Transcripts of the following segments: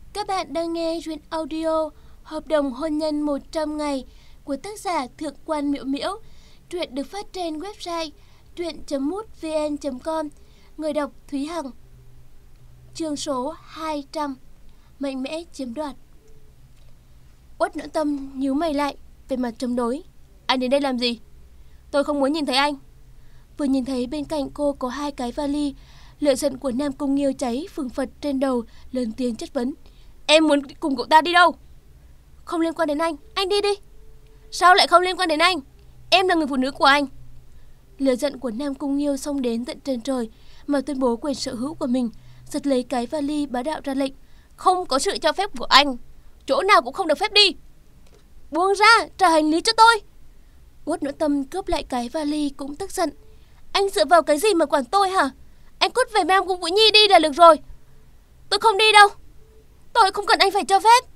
Các bạn đang nghe truyện audio Hợp đồng hôn nhân 100 ngày của tác giả Thượng Quan Miễu Miễu. Truyện được phát trên website truyện.mútvn.com. Người đọc Thúy Hằng. Chương số 200. Mạnh mẽ chiếm đoạt. Uất Noãn Tâm nhíu mày lại, về mặt chống đối. Anh đến đây làm gì? Tôi không muốn nhìn thấy anh. Vừa nhìn thấy bên cạnh cô có 2 cái vali, lửa giận của Nam Cung Nghiêu cháy phừng phật trên đầu, lớn tiếng chất vấn. Em muốn cùng cậu ta đi đâu? Không liên quan đến anh đi đi. Sao lại không liên quan đến anh? Em là người phụ nữ của anh. Lửa giận của Nam Cung Nghiêu xông đến tận trên trời, mà tuyên bố quyền sở hữu của mình, giật lấy cái vali bá đạo ra lệnh. Không có sự cho phép của anh, chỗ nào cũng không được phép đi. Buông ra, trả hành lý cho tôi. Uất Noãn Tâm cướp lại cái vali cũng tức giận. Anh dựa vào cái gì mà quản tôi hả? Anh cút về Nam Cung Vũ Nhi đi là được rồi. Tôi không đi đâu. Tôi không cần anh phải cho phép.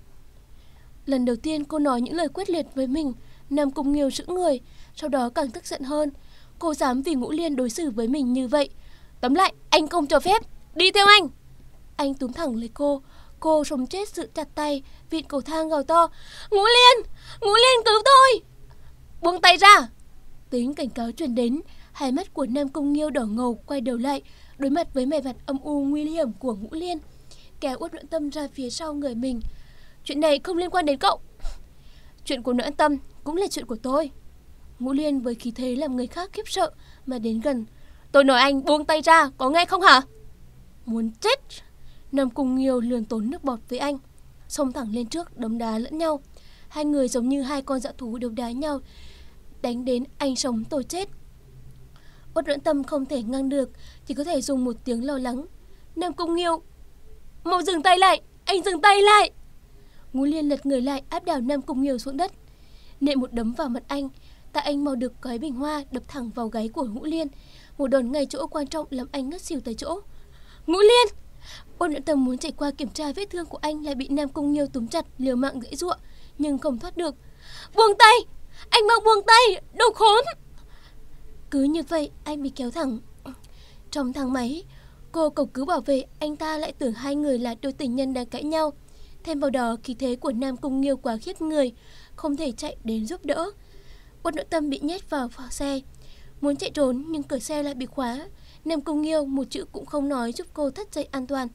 Lần đầu tiên cô nói những lời quyết liệt với mình, Nam Cung Nghiêu sững người, sau đó càng tức giận hơn. Cô dám vì Ngũ Liên đối xử với mình như vậy. Tóm lại, anh không cho phép. Đi theo anh. Anh túm thẳng lấy cô sống chết giữ chặt tay, vịn cầu thang gào to. Ngũ Liên cứu tôi. Buông tay ra. Tiếng cảnh cáo truyền đến. Hai mắt của Nam Cung Nghiêu đỏ ngầu, quay đầu lại, đối mặt với vẻ mặt âm u nguy hiểm của Ngũ Liên, kéo Uất Noãn Tâm ra phía sau người mình. Chuyện này không liên quan đến cậu. Chuyện của Noãn Tâm cũng là chuyện của tôi. Ngũ Liên với khí thế làm người khác khiếp sợ mà đến gần. Tôi nói anh buông tay ra, có nghe không hả? Muốn chết. Nam Cung Nghiêu lườn tốn nước bọt với anh, xông thẳng lên trước đấm đá lẫn nhau. Hai người giống như hai con dã thú đấu đá nhau, đánh đến anh sống tôi chết. Uất Noãn Tâm không thể ngăn được, chỉ có thể dùng một tiếng lo lắng. Nam Cung Nghiêu, mau dừng tay lại, anh dừng tay lại. Ngũ Liên lật người lại, áp đảo Nam Cung Nghiêu xuống đất, nện một đấm vào mặt anh. Tại anh mau được cái bình hoa đập thẳng vào gáy của Ngũ Liên, một đòn ngay chỗ quan trọng làm anh ngất xỉu tại chỗ. Ngũ Liên! Uất Noãn Tâm muốn chạy qua kiểm tra vết thương của anh, lại bị Nam Cung Nghiêu túm chặt, liều mạng giãy giụa nhưng không thoát được. Buông tay! Anh mau buông tay! Đồ khốn! Cứ như vậy anh bị kéo thẳng. Trong thang máy, cô cầu cứu bảo vệ, anh ta lại tưởng hai người là đôi tình nhân đang cãi nhau. Thêm vào đó khí thế của Nam Cung Nghiêu quá khiếp người, không thể chạy đến giúp đỡ. Uất Noãn Tâm bị nhét vào xe, muốn chạy trốn nhưng cửa xe lại bị khóa. Nam Cung Nghiêu một chữ cũng không nói giúp cô thắt dây an toàn.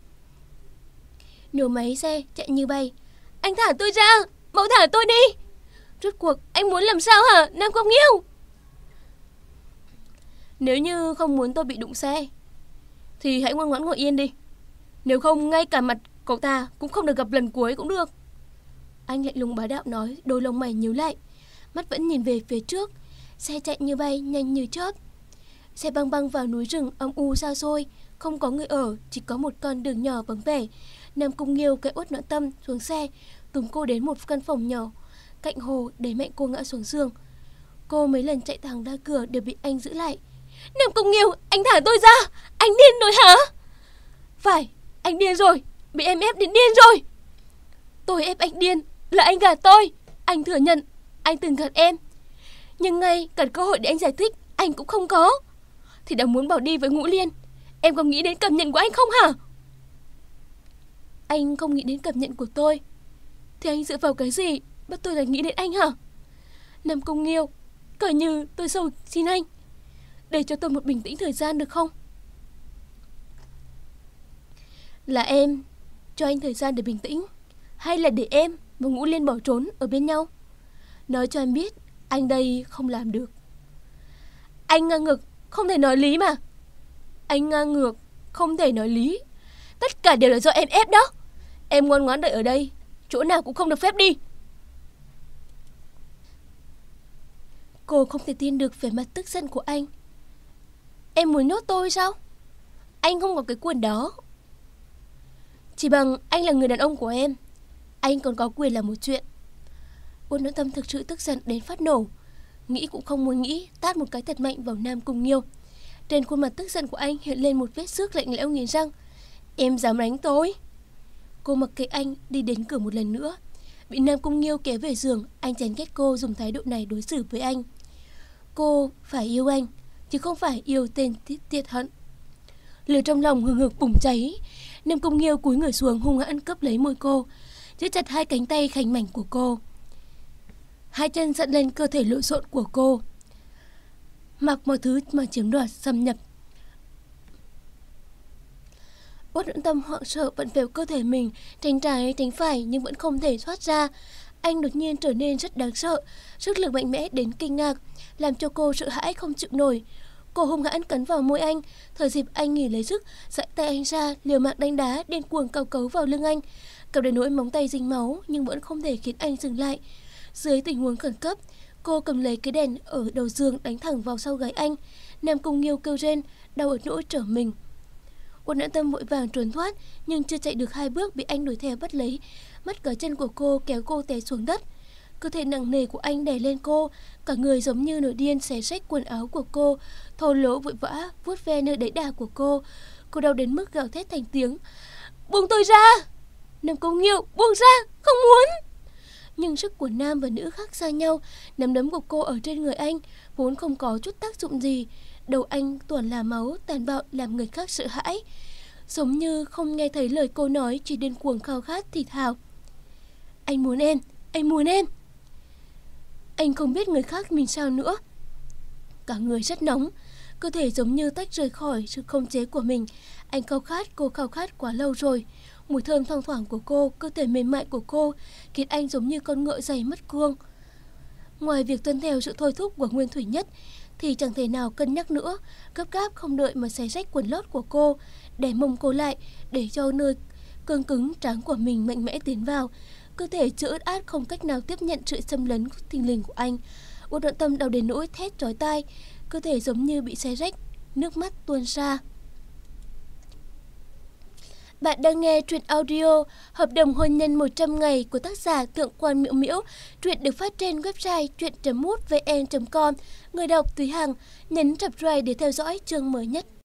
Nổ máy xe chạy như bay. Anh thả tôi ra, mau thả tôi đi. Rốt cuộc anh muốn làm sao hả Nam Cung Nghiêu? Nếu như không muốn tôi bị đụng xe thì hãy ngoan ngoãn ngồi yên đi. Nếu không ngay cả mặt cậu ta cũng không được gặp lần cuối cũng được. Anh lạnh lùng bá đạo nói, đôi lông mày nhíu lại, mắt vẫn nhìn về phía trước. Xe chạy như bay, nhanh như chớp. Xe băng băng vào núi rừng âm u xa xôi, không có người ở, chỉ có một con đường nhỏ vắng vẻ. Nam Cung Nghiêu kéo Uất Noãn Tâm xuống xe, túm cô đến một căn phòng nhỏ cạnh hồ, đẩy mạnh cô ngã xuống giường. Cô mấy lần chạy thẳng ra cửa đều bị anh giữ lại. Nam Cung Nghiêu, anh thả tôi ra. Anh điên rồi hả? Phải, anh điên rồi, bị em ép đến điên rồi. Tôi ép anh điên là anh gạt tôi. Anh thừa nhận anh từng gạt em, nhưng ngay cả cơ hội để anh giải thích anh cũng không có, thì đã muốn bỏ đi với Ngũ Liên. Em có nghĩ đến cảm nhận của anh không hả? Anh không nghĩ đến cảm nhận của tôi thì anh dựa vào cái gì bắt tôi lại nghĩ đến anh hả? Nam Cung Nghiêu, coi như tôi sầu xin anh, để cho tôi một bình tĩnh thời gian được không? Là em cho anh thời gian để bình tĩnh, hay là để em và Ngũ Liên bỏ trốn ở bên nhau? Nói cho em biết, anh đây không làm được. Anh ngang ngược, không thể nói lý mà. Anh ngang ngược, không thể nói lý. Tất cả đều là do em ép đó. Em ngoan ngoãn đợi ở đây, chỗ nào cũng không được phép đi. Cô không thể tin được vẻ mặt tức giận của anh. Em muốn nhốt tôi sao? Anh không có cái quyền đó. Chỉ bằng anh là người đàn ông của em, anh còn có quyền là một chuyện. Uất Noãn Tâm thực sự tức giận đến phát nổ, nghĩ cũng không muốn nghĩ, tát một cái thật mạnh vào Nam Cung Nghiêu. Trên khuôn mặt tức giận của anh hiện lên một vết xước lạnh lẽo nghiến răng. Em dám đánh tôi? Cô mặc kệ anh, đi đến cửa một lần nữa. Bị Nam Cung Nghiêu kéo về giường, anh chán ghét cô dùng thái độ này đối xử với anh. Cô phải yêu anh, chứ không phải yêu tên tiệt hận. Lửa trong lòng hừng hực bùng cháy. Nam Cung Nghiêu cúi người xuống hung hãn cướp lấy môi cô, giữ chặt hai cánh tay khảnh mảnh của cô. Hai chân dặn lên cơ thể lộn xộn của cô, mặc mọi thứ mà chiếm đoạt xâm nhập. Uất Noãn Tâm hoảng sợ vặn vẹo cơ thể mình, tránh trái tránh phải nhưng vẫn không thể thoát ra. Anh đột nhiên trở nên rất đáng sợ, sức lực mạnh mẽ đến kinh ngạc, làm cho cô sợ hãi không chịu nổi. Cô hung hãn cắn vào môi anh, thời dịp anh nghỉ lấy sức, giãy tay anh ra, liều mạng đánh đá, điên cuồng cào cấu vào lưng anh. Cào đến nỗi móng tay dính máu nhưng vẫn không thể khiến anh dừng lại. Dưới tình huống khẩn cấp, cô cầm lấy cái đèn ở đầu giường đánh thẳng vào sau gáy anh. Nam Cung Nghiêu kêu rên, đau ở nỗi trở mình. Uất Noãn Tâm vội vàng trốn thoát, nhưng chưa chạy được 2 bước bị anh đuổi theo bắt lấy, mất cả chân của cô, kéo cô té xuống đất. Cơ thể nặng nề của anh đè lên cô, cả người giống như nổi điên xé rách quần áo của cô, thô lỗ vội vã vuốt ve nơi đẫy đà của cô. Cô đau đến mức gào thét thành tiếng, buông tôi ra! Nam Cung Nghiêu, buông ra, không muốn! Nhưng sức của nam và nữ khác xa nhau, nắm đấm của cô ở trên người anh vốn không có chút tác dụng gì. Đầu anh toàn là máu, tàn bạo làm người khác sợ hãi, giống như không nghe thấy lời cô nói, chỉ điên cuồng khao khát thì thào. Anh muốn em, anh muốn em. Anh không biết người khác mình sao nữa. Cả người rất nóng, cơ thể giống như tách rời khỏi sự khống chế của mình. Anh khao khát, cô khao khát quá lâu rồi. Mùi thơm thoang thoảng của cô, cơ thể mềm mại của cô khiến anh giống như con ngựa dày mất cương. Ngoài việc tuân theo sự thôi thúc của Nguyên Thủy Nhất thì chẳng thể nào cân nhắc nữa, gấp gáp không đợi mà xé rách quần lót của cô, đè mông cô lại để cho nơi cương cứng trắng của mình mạnh mẽ tiến vào. Cơ thể chưa ướt át không cách nào tiếp nhận sự xâm lấn thình lình của anh. Uất Noãn Tâm đau đến nỗi thét chói tai, cơ thể giống như bị xé rách, nước mắt tuôn ra. Bạn đang nghe truyện audio Hợp đồng hôn nhân 100 ngày của tác giả Thượng Quan Miễu Miễu. Truyện được phát trên website truyện.mútvn.com. Người đọc Thúy Hằng. Nhấn subscribe để theo dõi chương mới nhất.